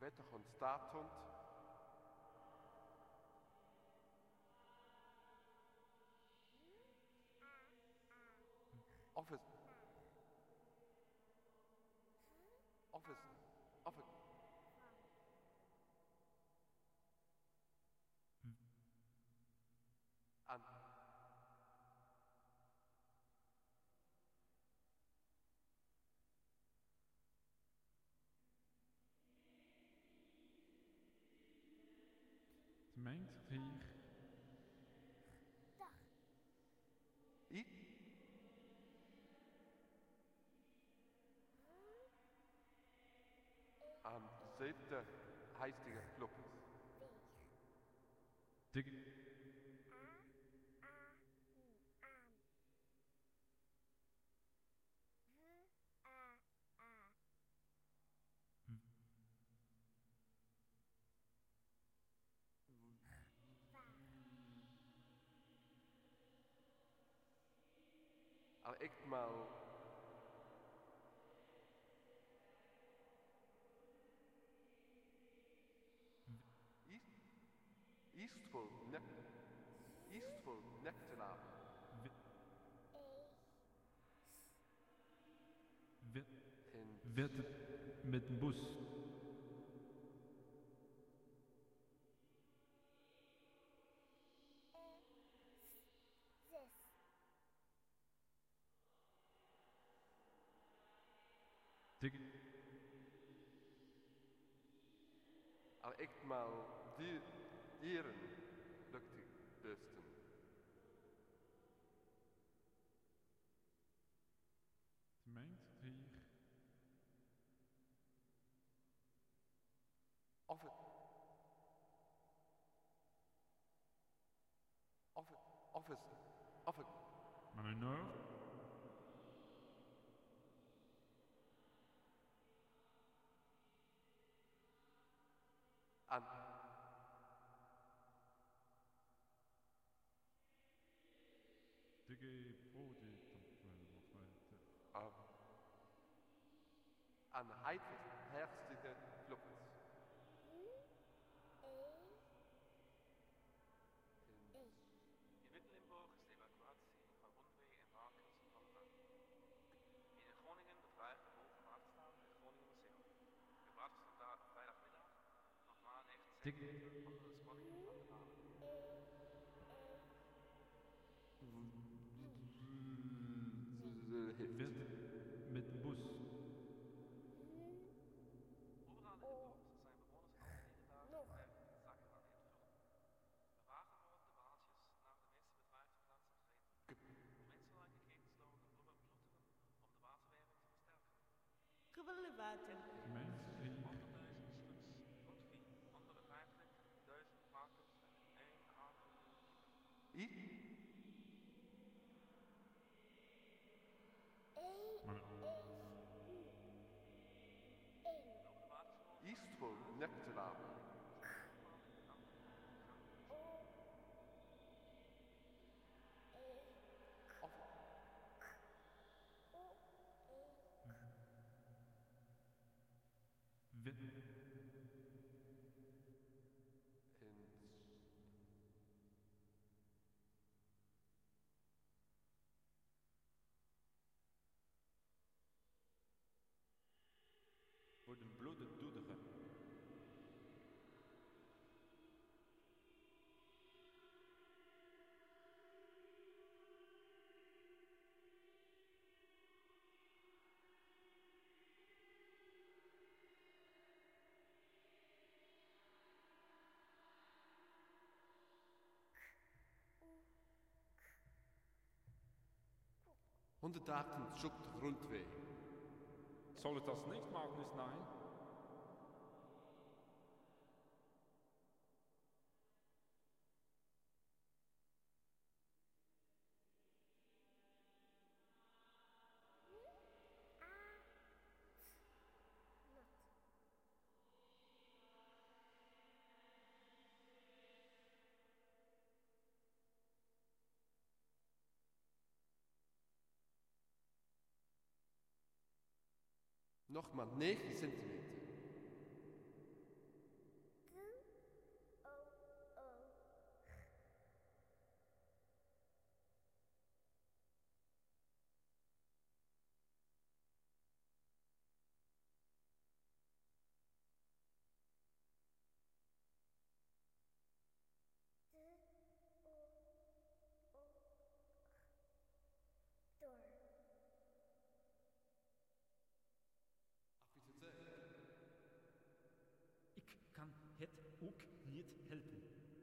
wetterhond, staarthond. Office. An. Gemeend 4. I. Aan dezelfde heistige kloppers. Dik. Al echt mal Eastful Neptuna. Wird mit dem Bus. Dik. Al echt mal dieren luchtig bürsten. Gemeend 4. Office. Maar nu nog. An. Dikke broodje toch wel. An herstige kloppers. In Midden-Limburg is de evacuatie van Rondwee en Wakens van gang. In Groningen bedreigt de hoge waterstaat het Groningen Museum. De water stond daar vrijdagmiddag nog maar 19 centimeter onder de spanning van de baan. Wird mit dem Bus. Overal in Limburg zijn bewoners al vele dagen erg in zakken aan het vullen. De wagen worden de baaltjes naar de meeste bedreigde plaatsen gereden. De menselijke gegevens lopen erop ploeteren om de waterwerking te versterken. Gewille water. Gemeend 4. 100.000 stuks rondvie, 150.000 varkens en 1,5 miljoen kippen. I. Maar Op de waterschool Eastful Neptuna. wird voor de bloede doedige. Dagen zoekt Rundwee. Soll es das nicht, Magnus? Nein. Nog maar 9 centimeter. ook niet helpen.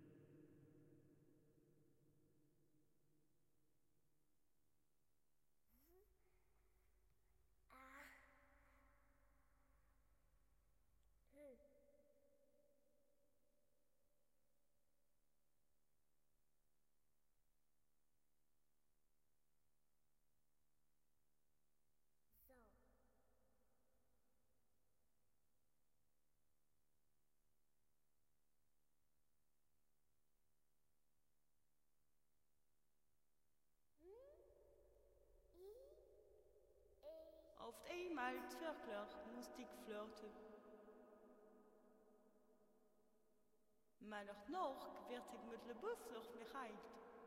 Auf einmal wirklich musste ich flirten. Maar nog werd ik met de busvlucht bereikt.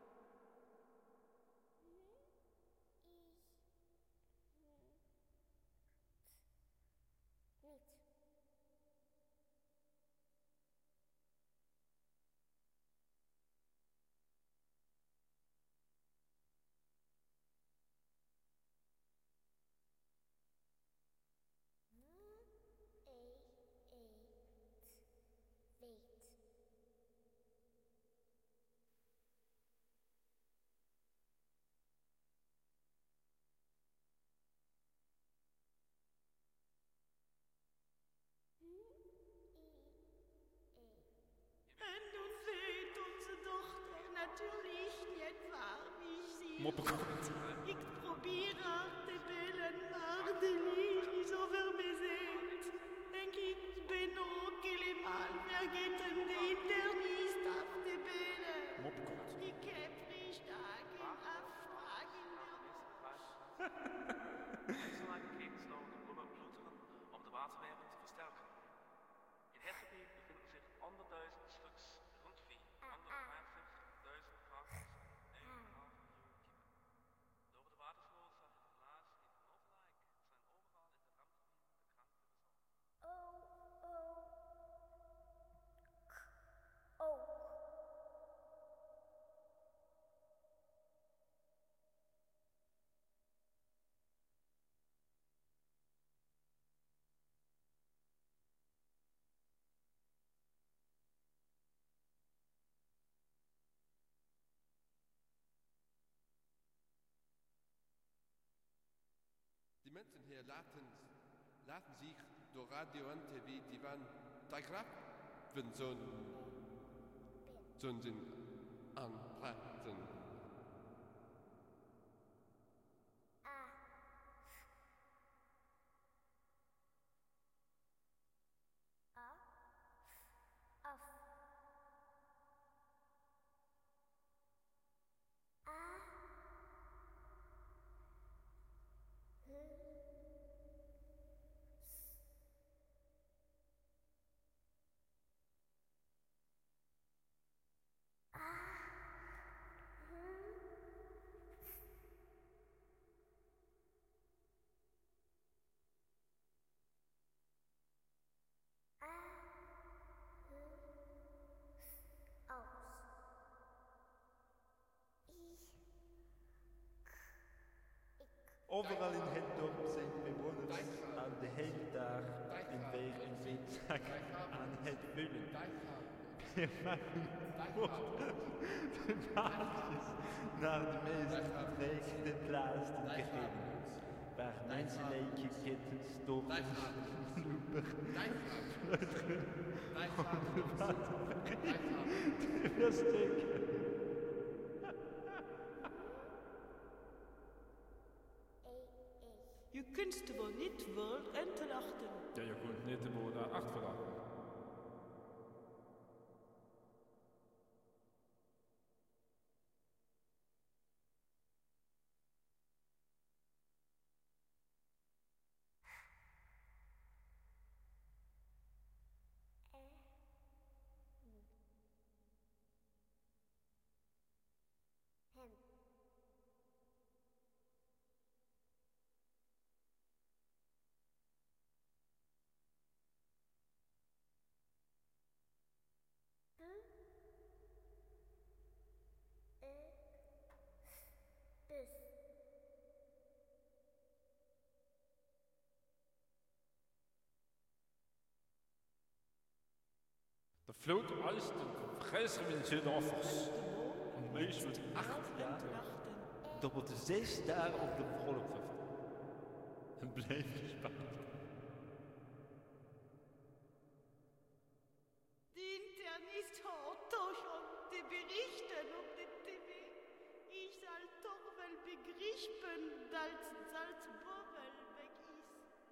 En nun weet onze dochter natuurlijk niet waar wie sie Moppekont. Ik probeer haar te bellen, maar de lijn is over bezet. En ik ben ook helemaal vergeten de internist af te bellen. Moppekont. Ik heb vrijdagen afspraken. Einzelne Krebsloden überbluteren, um die Waterwerken zu verstärken. In het gebied befinden zich 100.000 stuks rundvieh, 150.000 varkens en 1,5 miljoen kippen. Door de watersnoodzaak in het Laas in het Noordrijk zijn overal in het randgebied de kranten bezorgd. Die Menschen hier laten sich door radio en tv die van Tagrappen zo'n Ding aanpraten. Overal in het dorp zijn bewoners al de hele dag en weer een fietszak aan het vullen. We maken de baaltjes naar de meest bedreigde plaatsen gegeven, waar menselijke kettenstoffen loeper fluiteren om de batterij te versteken. Je kunt er wel niet wel en te lachten. Ja, je kunt niet de woorden achterlaten. Der vloot alles de vreselijke in Zuid-Offers. En meestal 8 jaar. Dobbelt 6 dagen op de volk. En bleef gespaard. Die Internist hat doch schon die Berichten auf der TV. Ich soll doch wel begriffen, dass Salzburger weg ist.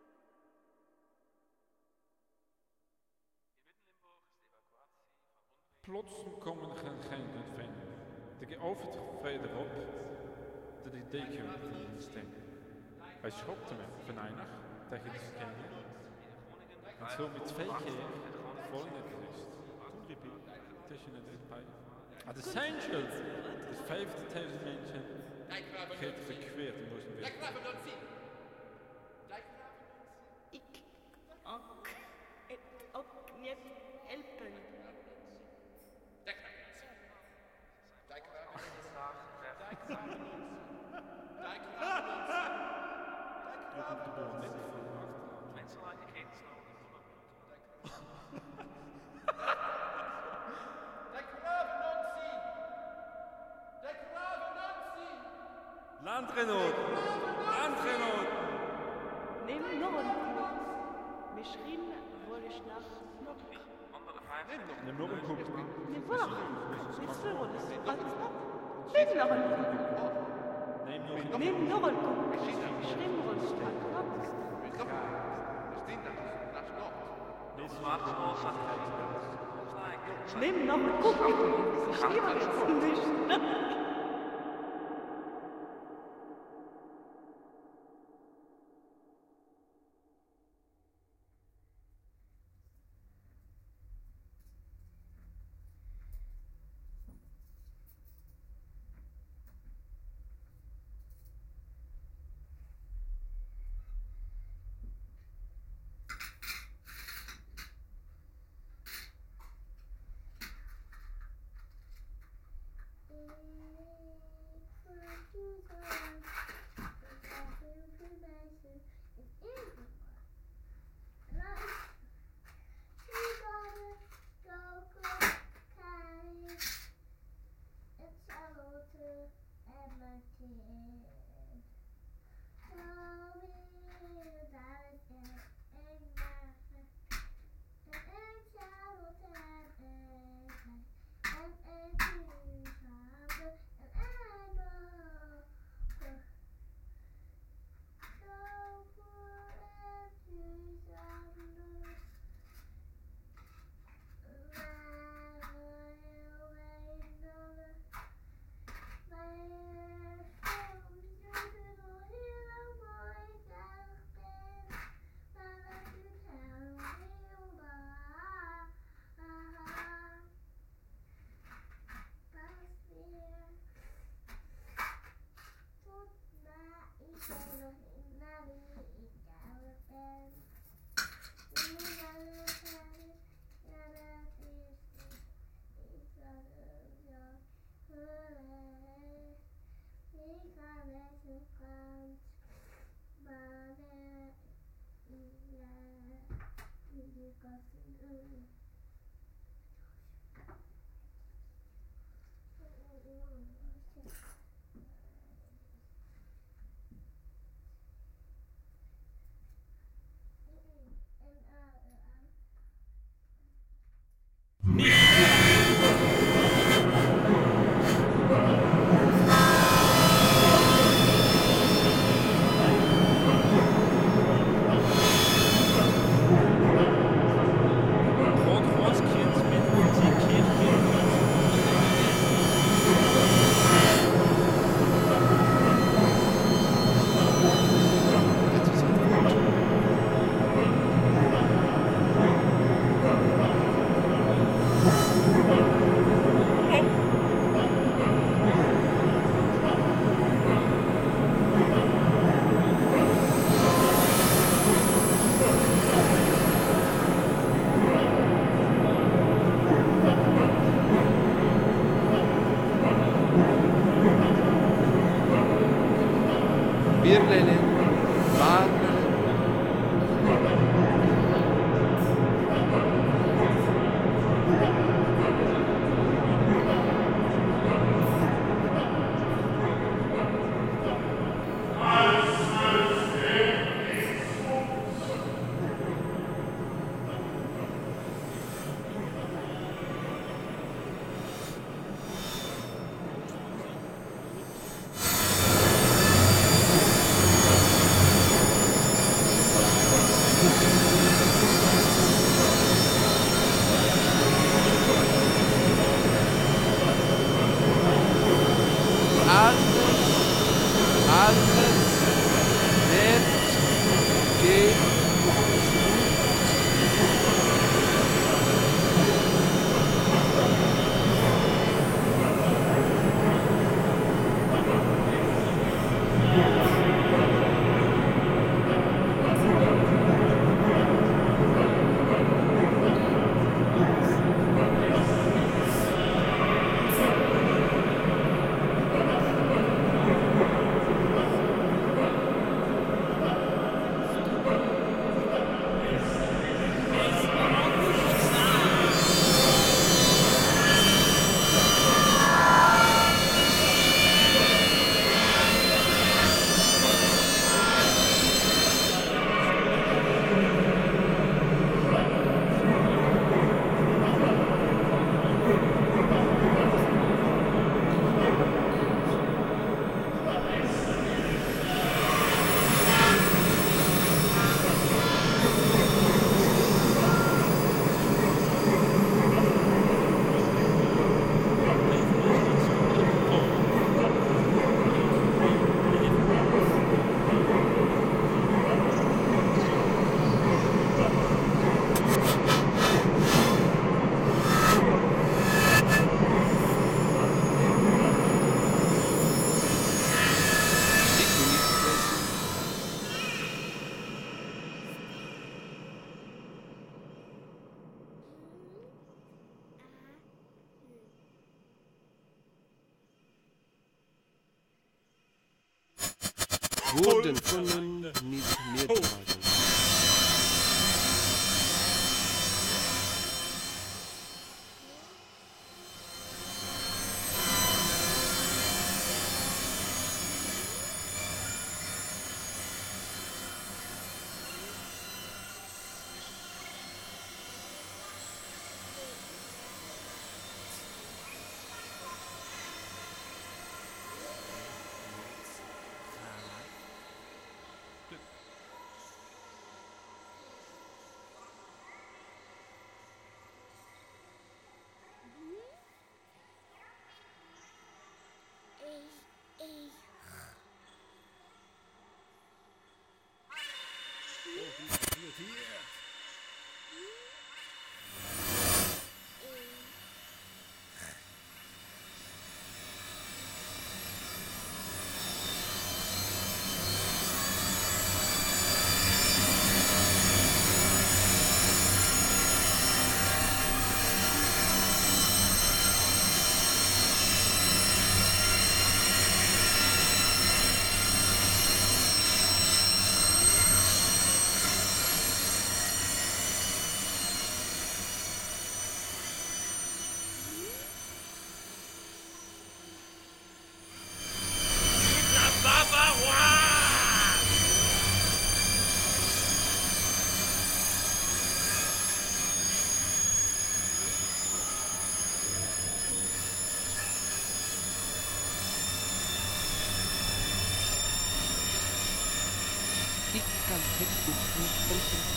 Plotseling komen er geen vinden. De geoverd verderop dat die deken in steen. Hij schokte me venijnig tegen de stenen. En zo met 2 keer vol in het gezicht. Toen riep hij tussen het bij. Ah, de zijn schuld! Dus 50.000 mensen geven verkweerd in Mozambique. Ik ook het ook niet helpen. Landgenoot! Landgenoot! Neem nog een koek. Misschien word ik nog. Neem nog een koek. Neem nog een koek. Neem nog een koek. Neem nog een koek. Misschien word ik Neem nog een koek. Misschien word ik Birnelen, Barnelen. Wurden von nicht mehr tragen. Ich kann Textbuch nicht helfen.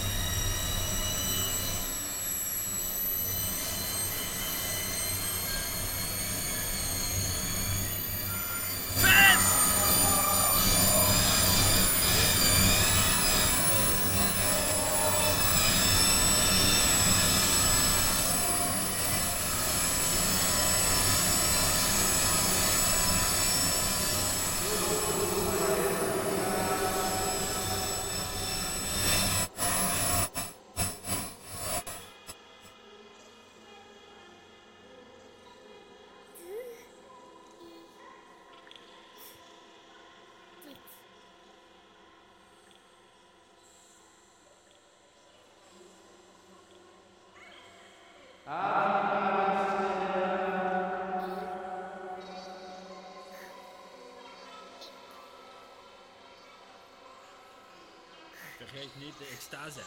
Vergeet niet de extase.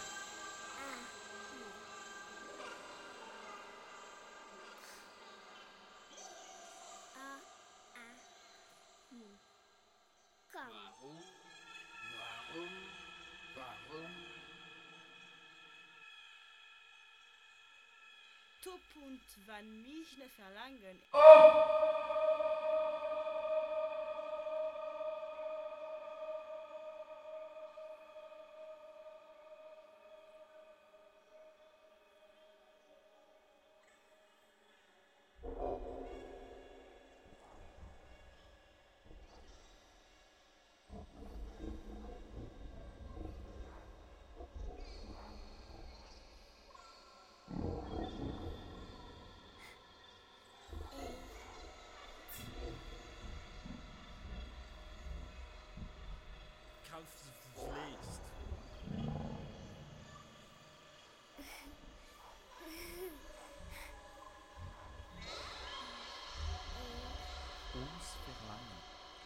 Warum? Top und wann mich ne verlangen. aufschlägst. Ons Verlangen.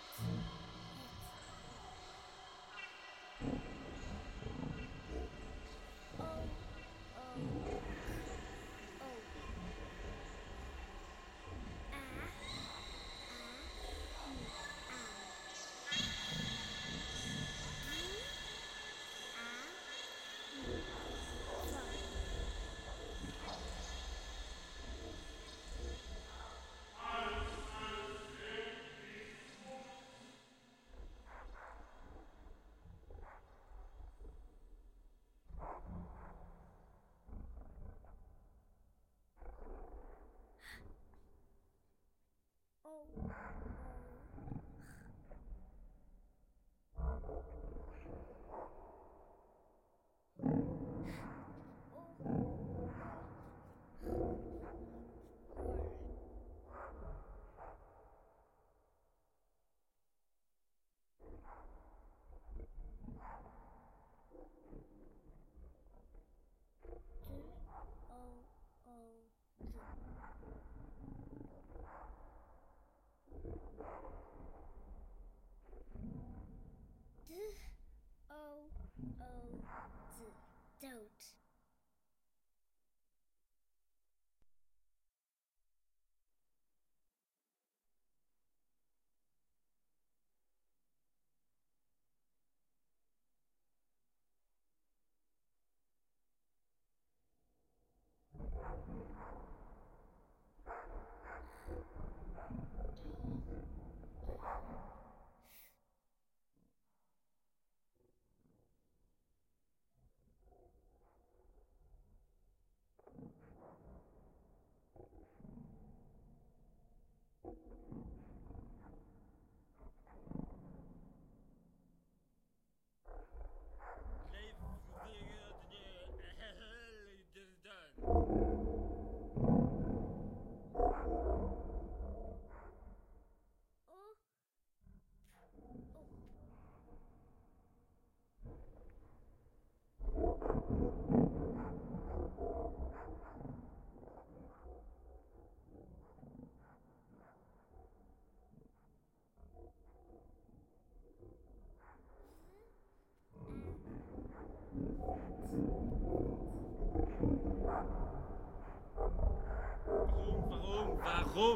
Dood. Warum?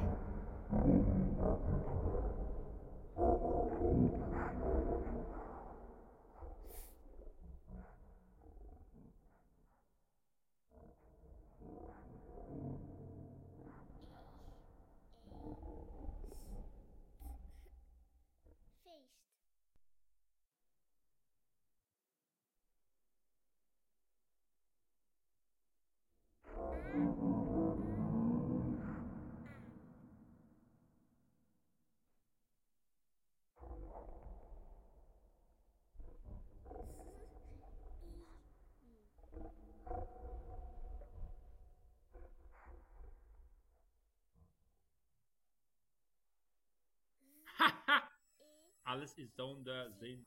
Feest. Alles ist unter Sinn.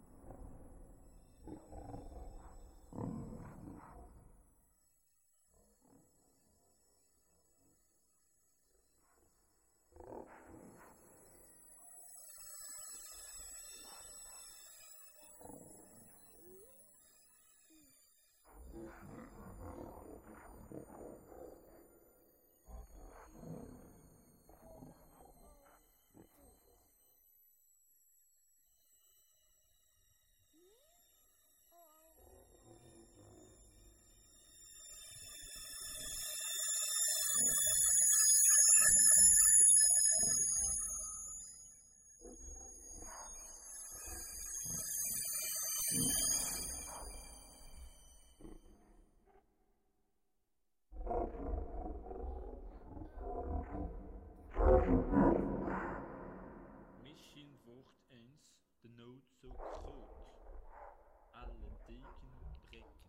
Misschien wordt eens de nood zo groot. Alle teken breken.